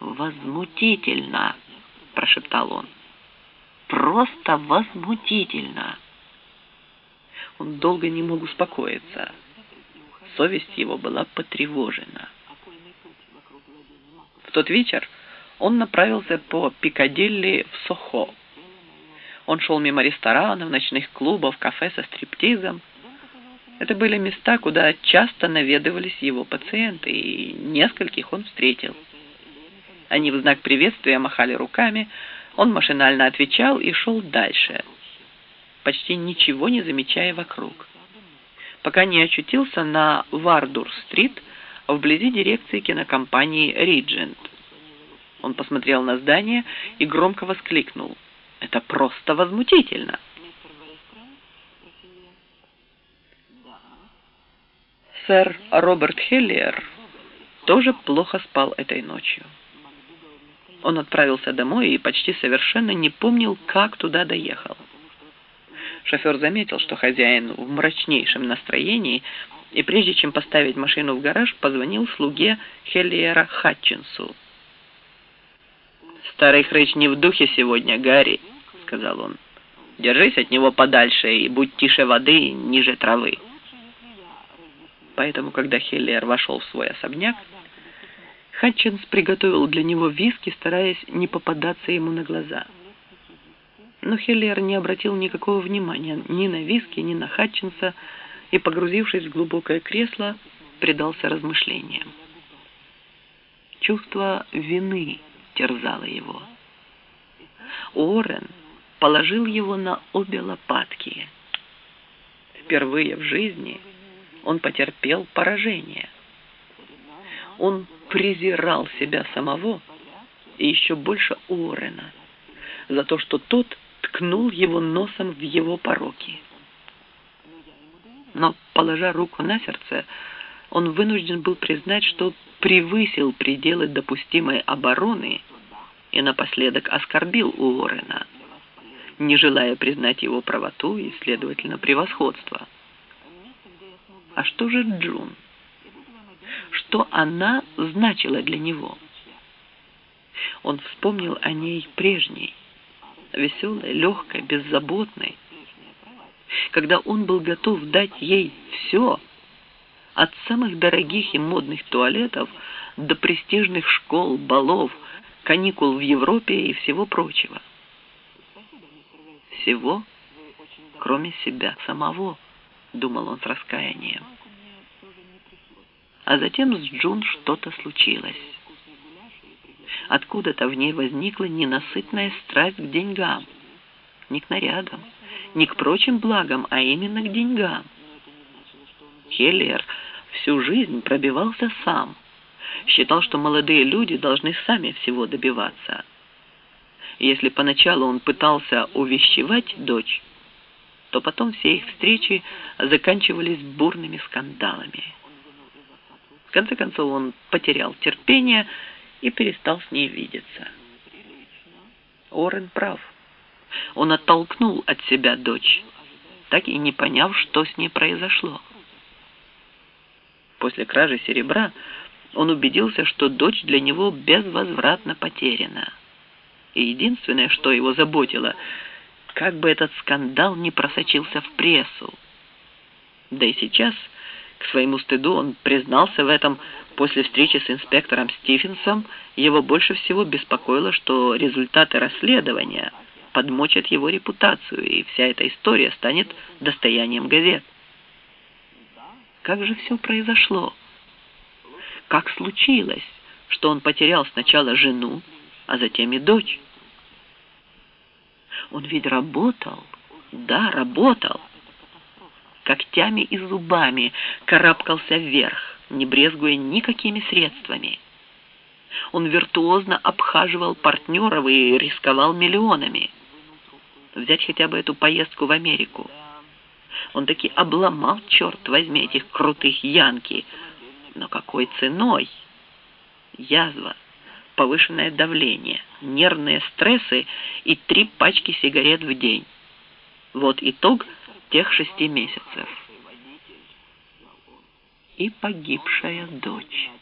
возмутительно!» – прошептал он. «Просто возмутительно!» Он долго не мог успокоиться. Совесть его была потревожена. В тот вечер он направился по Пикадилли в Сохо. Он шел мимо ресторанов, ночных клубов, кафе со стриптизом. Это были места, куда часто наведывались его пациенты, и нескольких он встретил. Они в знак приветствия махали руками, он машинально отвечал и шел дальше, почти ничего не замечая вокруг, пока не очутился на Вардур-стрит вблизи дирекции кинокомпании «Риджент». Он посмотрел на здание и громко воскликнул: «Это просто возмутительно!» Сэр Роберт Хеллиер тоже плохо спал этой ночью. Он отправился домой и почти совершенно не помнил, как туда доехал. Шофер заметил, что хозяин в мрачнейшем настроении, и прежде чем поставить машину в гараж, позвонил слуге Хеллиера Хатчинсу. «Старый хрыч не в духе сегодня, Гарри», — сказал он. «Держись от него подальше и будь тише воды, ниже травы». Поэтому, когда Хеллиер вошел в свой особняк, Хатчинс приготовил для него виски, стараясь не попадаться ему на глаза. Но Хеллиер не обратил никакого внимания ни на виски, ни на Хатчинса, и, погрузившись в глубокое кресло, предался размышлениям. Чувство вины терзало его. Уоррен положил его на обе лопатки. Впервые в жизни он потерпел поражение. Он презирал себя самого и еще больше Уоррена за то, что тот ткнул его носом в его пороки. Но, положа руку на сердце, он вынужден был признать, что превысил пределы допустимой обороны и напоследок оскорбил Уоррена, не желая признать его правоту и, следовательно, превосходство. А что же Джун? Что она значила для него? Он вспомнил о ней прежней, веселой, легкой, беззаботной, когда он был готов дать ей все, от самых дорогих и модных туалетов до престижных школ, балов, каникул в Европе и всего прочего. Всего, кроме себя самого, думал он с раскаянием. А затем с Джун что-то случилось. Откуда-то в ней возникла ненасытная страсть к деньгам. Не к нарядам, не к прочим благам, а именно к деньгам. Хеллиер всю жизнь пробивался сам. Считал, что молодые люди должны сами всего добиваться. И если поначалу он пытался увещевать дочь, то потом все их встречи заканчивались бурными скандалами. В конце концов он потерял терпение и перестал с ней видеться. Уоррен прав. Он оттолкнул от себя дочь, так и не поняв, что с ней произошло. После кражи серебра он убедился, что дочь для него безвозвратно потеряна. И единственное, что его заботило, как бы этот скандал не просочился в прессу. Да и сейчас, к своему стыду, он признался в этом после встречи с инспектором Стивенсом. Его больше всего беспокоило, что результаты расследования подмочат его репутацию, и вся эта история станет достоянием газет. Как же все произошло? Как случилось, что он потерял сначала жену, а затем и дочь? Он ведь работал, да, работал. Когтями и зубами карабкался вверх, не брезгуя никакими средствами. Он виртуозно обхаживал партнеров и рисковал миллионами. Взять хотя бы эту поездку в Америку. Он таки обломал, черт возьми, этих крутых янки. Но какой ценой? Язва, повышенное давление, нервные стрессы и 3 пачки сигарет в день. Вот итог тех 6 месяцев. И погибшая дочь.